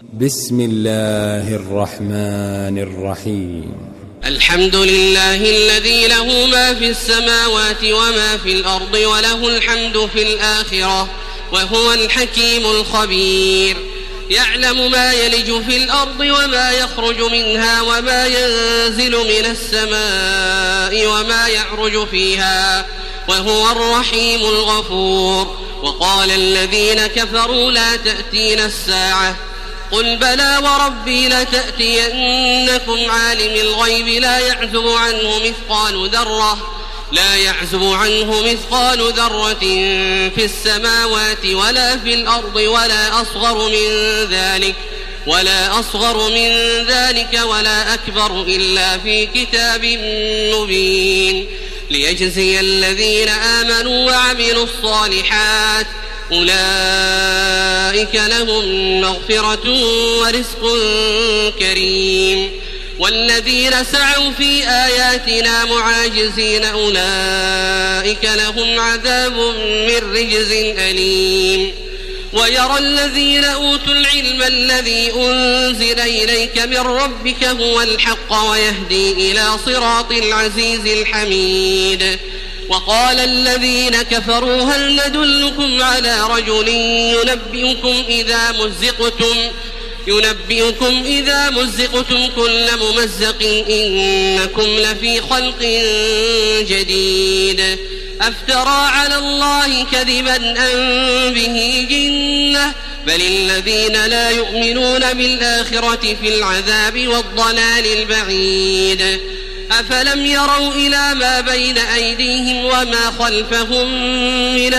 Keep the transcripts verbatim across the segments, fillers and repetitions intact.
بسم الله الرحمن الرحيم. الحمد لله الذي له ما في السماوات وما في الأرض وله الحمد في الآخرة وهو الحكيم الخبير. يعلم ما يلج في الأرض وما يخرج منها وما ينزل من السماء وما يعرج فيها وهو الرحيم الغفور. وقال الذين كفروا لا تأتينا الساعة قل بلى وربي لتأتينكم عالم الغيب لا يعزب عنه مثقال ذرة لا يعزب عنه مثقال ذرة في السماوات ولا في الأرض ولا أصغر من ذلك ولا أصغر من ذلك ولا أكبر إلا في كتاب مبين ليجزي الذين آمنوا وعملوا الصالحات أولئك لهم مغفرة ورزق كريم. والذين سعوا في آياتنا معاجزين أولئك لهم عذاب من رجز أليم. ويرى الذين أوتوا العلم الذي أنزل إليك من ربك هو الحق ويهدي إلى صراط العزيز الحميد. وقال الذين كفروا هل ندلكم على رجل ينبئكم إذا مزقتم ينبئكم إذا مزقتم كل ممزق إنكم لفي خلق جديد أفترى على الله كذبا أم به جنة بل الذين لا يؤمنون بالآخرة في العذاب والضلال البعيد. أفلم يروا إلى ما بين أيديهم وما خلفهم من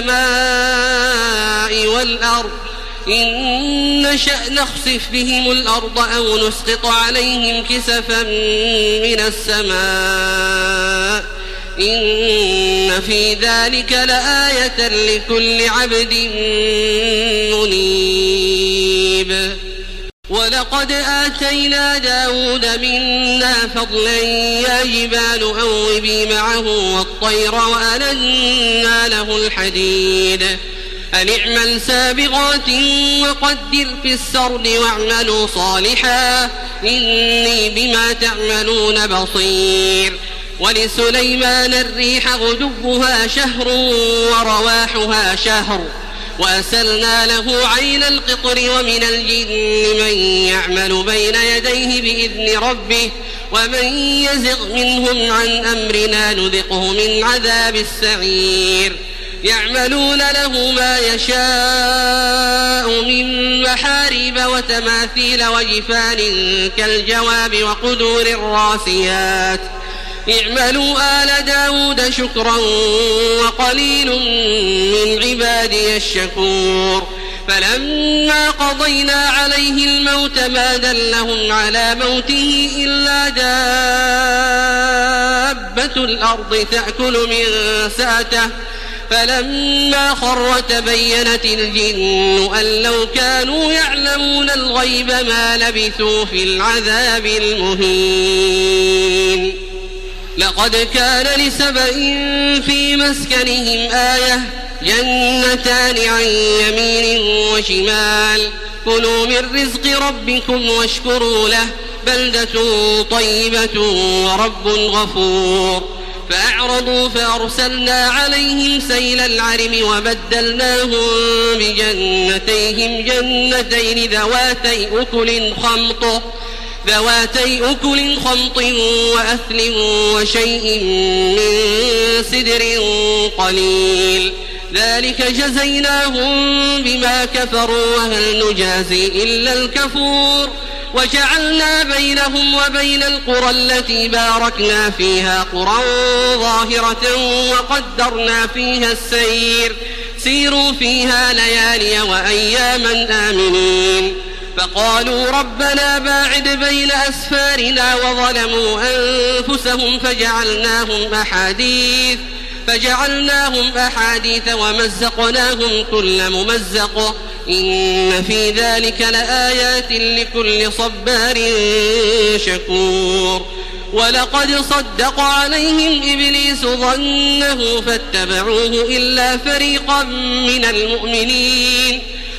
السماء والأرض إن نشأ نخسف بهم الأرض أو نسقط عليهم كسفا من السماء إن في ذلك لآية لكل عبد منيب. ولقد آتينا داود منا فضلا يا جبال أوبي معه والطير وألنا له الحديد أن اعمل سابغات وقدر في السرد واعملوا صالحا إني بما تعملون بصير. ولسليمان الريح غدوها شهر ورواحها شهر وأسلنا له عين القطر ومن الجن من يعمل بين يديه بإذن ربه ومن يزغ منهم عن أمرنا نذقه من عذاب السعير. يعملون له ما يشاء من محاريب وتماثيل وجفان كالجواب وقدور الراسيات اعملوا آل داود شكرا وقليل من عبادي الشكور. فلما قضينا عليه الموت ما دلهم على موته إلا دابة الأرض تأكل من سأته فلما خر تبينت الجن أن لو كانوا يعلمون الغيب ما لبثوا في العذاب المهين. لقد كان لسبإ في مسكنهم آية جنتان عن يمين وشمال كلوا من رزق ربكم واشكروا له بلدة طيبة ورب غفور. فأعرضوا فأرسلنا عليهم سيل العرم وبدلناهم بجنتيهم جنتين ذواتي أكل خمط ذواتي أكل خمط وأثل وشيء من سدر قليل ذلك جزيناهم بما كفروا وهل نجازي إلا الكفور. وجعلنا بينهم وبين القرى التي باركنا فيها قرى ظاهرة وقدرنا فيها السير سيروا فيها ليالي وأياما آمنين. فقالوا ربنا باعد بين أسفارنا وظلموا أنفسهم فجعلناهم أحاديث فجعلناهم أحاديث ومزقناهم كل ممزق إن في ذلك لآيات لكل صبار شكور. ولقد صدق عليهم إبليس ظنه فاتبعوه إلا فريقا من المؤمنين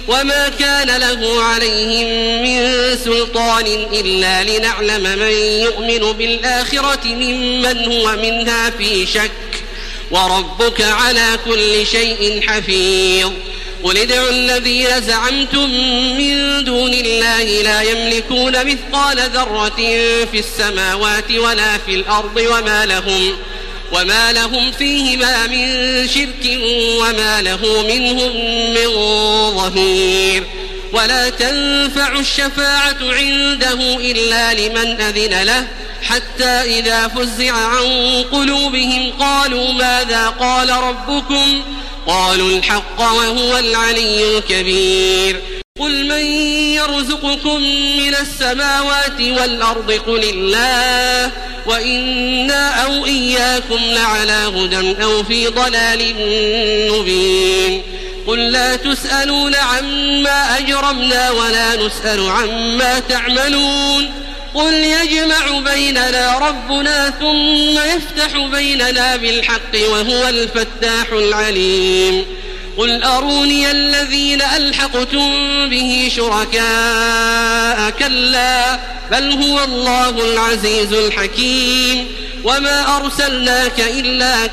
وما كان له عليهم من سلطان إلا لنعلم من يؤمن بالآخرة ممن هو منها في شك وربك على كل شيء حفيظ قل ادعوا الذين زعمتم من دون الله لا يملكون مثقال ذرة في السماوات ولا في الأرض وما لهم وما لهم فيهما من شرك وما له منهم من ظهير ولا تنفع الشفاعة عنده إلا لمن أذن له حتى إذا فزع عن قلوبهم قالوا ماذا قال ربكم قالوا الحق وهو العلي الكبير قل من يرزقكم من السماوات والأرض قل الله وإنا أو إياكم لعلى هدى أو في ضلال مبين قل لا تسألون عما أجرمنا ولا نسأل عما تعملون قل يجمع بيننا ربنا ثم يفتح بيننا بالحق وهو الفتاح العليم قل أروني الذين ألحقتم به شركاء كلا بل هو الله العزيز الحكيم وما أرسلناك إلا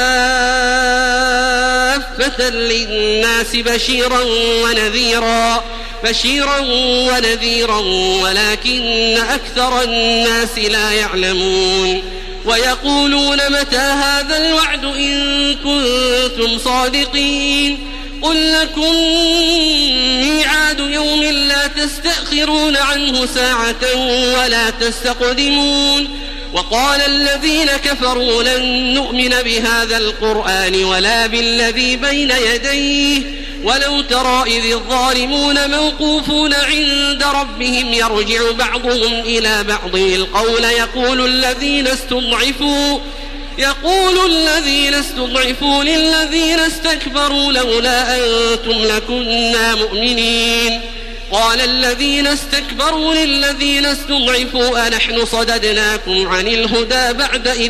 كافة للناس بشيرا ونذيرا بشيرا ونذيرا ولكن أكثر الناس لا يعلمون ويقولون متى هذا الوعد إن كنتم صادقين قل لكم ميعاد يوم لا تستأخرون عنه ساعة ولا تستقدمون وقال الذين كفروا لن نؤمن بهذا القرآن ولا بالذي بين يديه ولو ترى إذ الظالمون موقوفون عند ربهم يرجع بعضهم إلى بعض القول يقول الذين استضعفوا يقول الذين استضعفوا للذين استكبروا لولا أنتم لكنا مؤمنين قال الذين استكبروا للذين استضعفوا أنحن صددناكم عن الهدى بعد إذ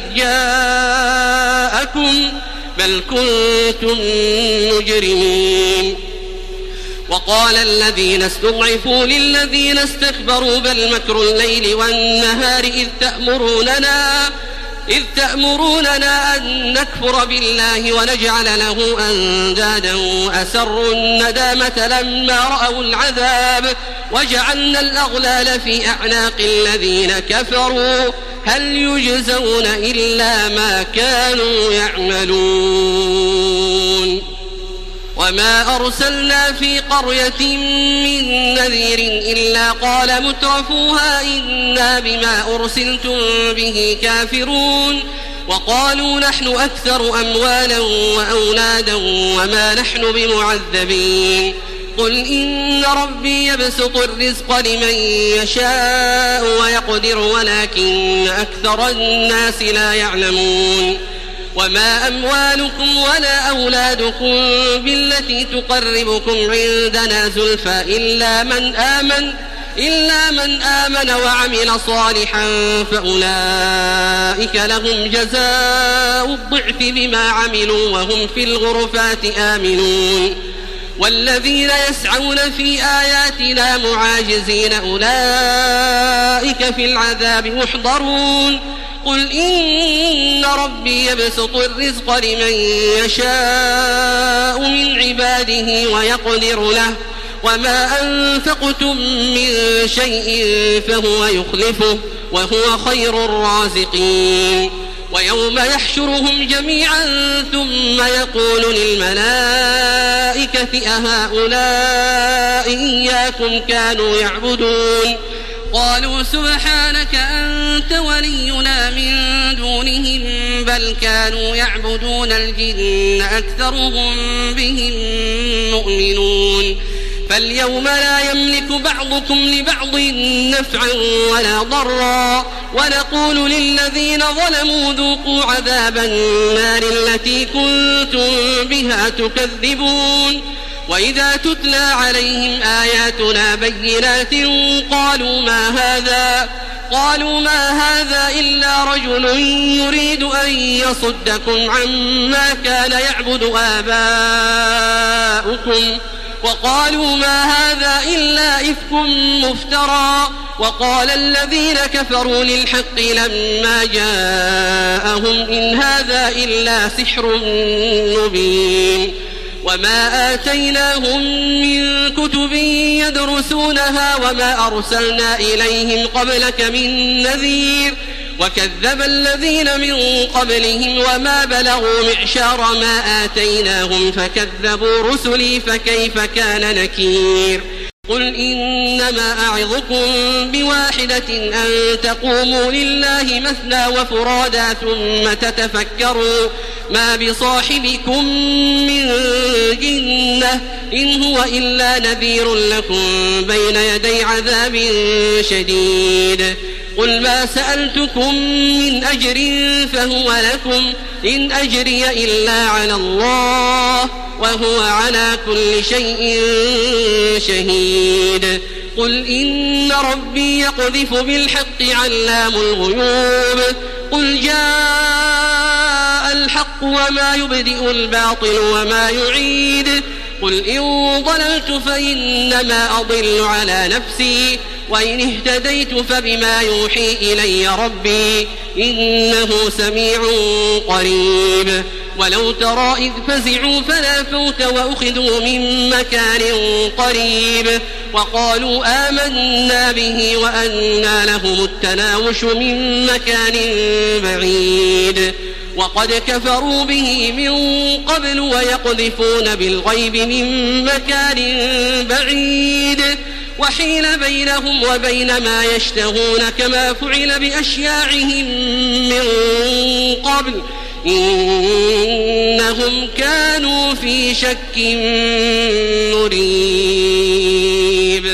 جاءكم بل كنتم مجرمين وقال الذين استضعفوا للذين استكبروا بل مكر الليل والنهار إذ تأمروننا إذ تأمروننا أن نكفر بالله ونجعل له أندادا وأسروا الندامة لما رأوا العذاب وجعلنا الأغلال في أعناق الذين كفروا هل يجزون إلا ما كانوا يعملون وما أرسلنا في قرية من نذير إلا قال مترفوها إنا بما أرسلتم به كافرون وقالوا نحن أكثر أموالا وأولادا وما نحن بمعذبين قل إن ربي يبسط الرزق لمن يشاء ويقدر ولكن أكثر الناس لا يعلمون وما أموالكم ولا أولادكم بالتي تقربكم عندنا زلفى إلا من آمن إلا من آمن وعمل صالحا فأولئك لهم جزاء الضعف بما عملوا وهم في الغرفات آمنون والذين يسعون في آياتنا معاجزين أولئك في العذاب محضرون قل إن ربي يبسط الرزق لمن يشاء من عباده ويقدر له وما أنفقتم من شيء فهو يخلفه وهو خير الرازقين ويوم يحشرهم جميعا ثم يقول للملائكة أهؤلاء إياكم كانوا يعبدون قالوا سبحانك أنت ولينا من دونهم بل كانوا يعبدون الجن أكثرهم بهم مؤمنون فاليوم لا يملك بعضكم لبعض نفعا ولا ضرا ونقول للذين ظلموا ذوقوا عذاب النار التي كنتم بها تكذبون وإذا تتلى عليهم آياتنا بينات قالوا ما هذا قالوا ما هذا إلا رجل يريد أن يصدكم عما كان يعبد آباؤكم وقالوا ما هذا إلا إفك مفترى وقال الذين كفروا للحق لما جاءهم إن هذا إلا سحر مبين وما آتيناهم من كتب يدرسونها وما أرسلنا إليهم قبلك من نذير وكذب الذين من قبلهم وما بلغوا معشار ما آتيناهم فكذبوا رسلي فكيف كان نكير قل إنما أعظكم بواحدة أن تقوموا لله مثنى وفرادا ثم تتفكروا ما بصاحبكم من جنة إن هو إلا نذير لكم بين يدي عذاب شديد قل ما سألتكم من أجر فهو لكم إن أجري إلا على الله وهو على كل شيء شهيد قل إن ربي يقذف بالحق علام الغيوب قل جاء الحق وما يبدئ الباطل وما يعيد قل إن ضللت فإنما أضل على نفسي وإن اهتديت فبما يوحي إلي ربي إنه سميع قريب ولو ترى إذ فزعوا فلا فوت وأخذوا من مكان قريب وقالوا آمنا به وأنى لهم التناوش من مكان بعيد وقد كفروا به من قبل ويقذفون بالغيب من مكان بعيد وحيل بينهم وبين ما يشتهون كما فعل بأشياعهم من قبل إنهم كانوا في شك مريب.